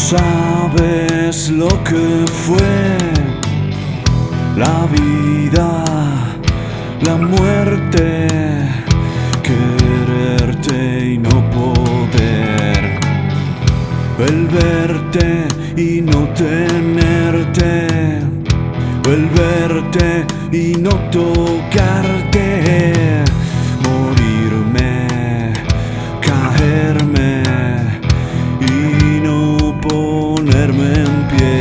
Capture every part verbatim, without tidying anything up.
sabes lo que fue la vida, la muerte, quererte y no poder, el verte y no tenerte, el verte y no tocarte, morirme, caerme y no ponerme en pie.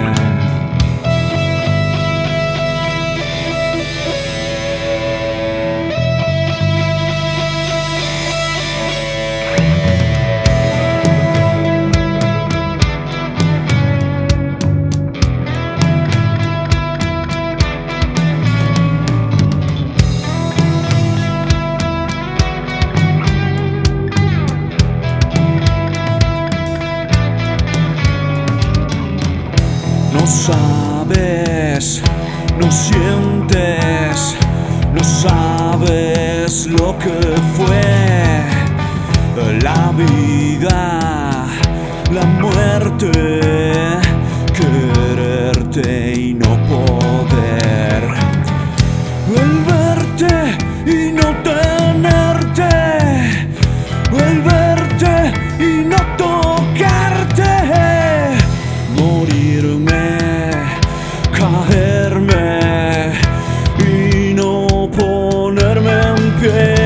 No sabes, no sientes, no sabes lo que fue la vida, la muerte, quererte y no poder, el verte y no tenerte, el verte y no tocarte, morirme, caerme y no ponerme en pie.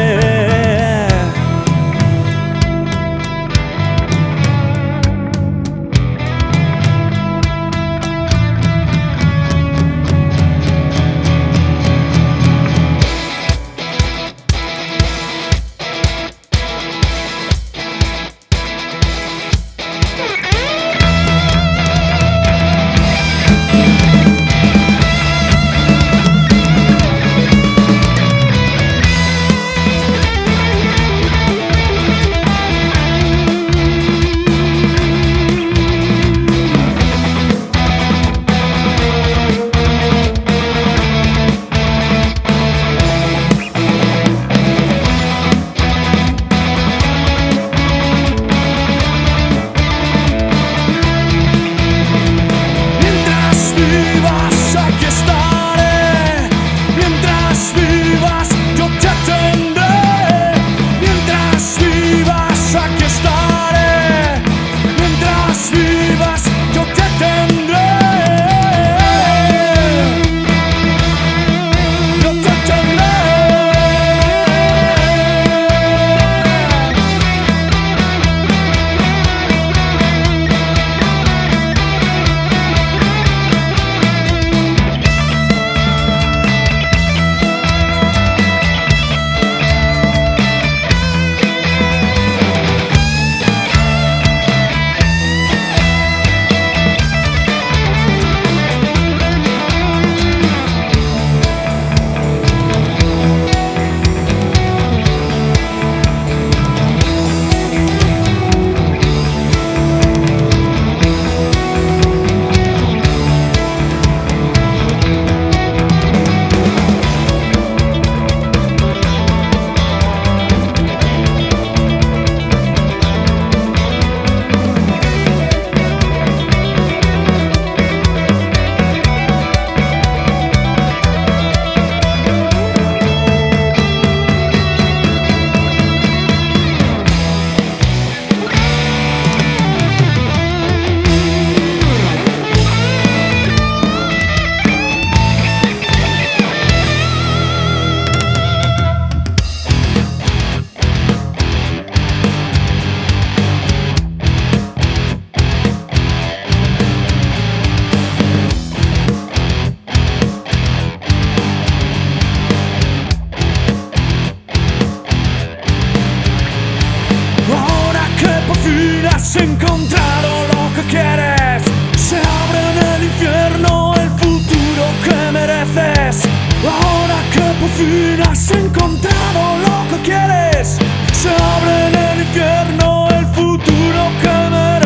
Has encontrado lo que quieres, se abre en el infierno el futuro que mereces. Ahora que por fin has encontrado lo que quieres, se abre en el infierno el futuro que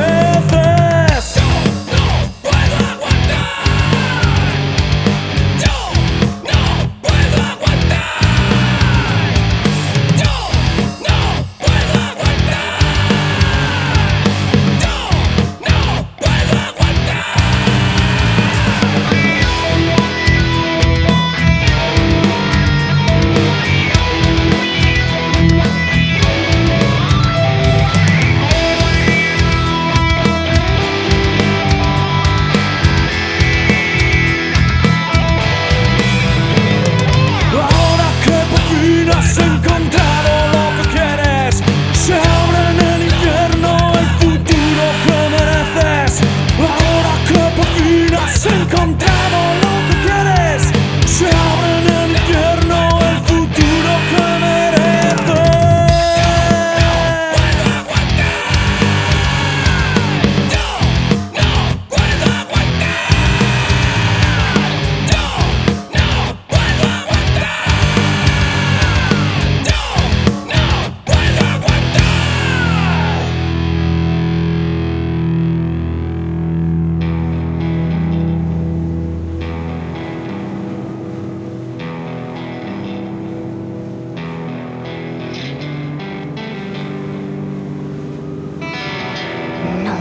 mereces. Yo no puedo aguantar, yo no puedo aguantar, yo no puedo aguantar, yo no puedo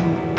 Thank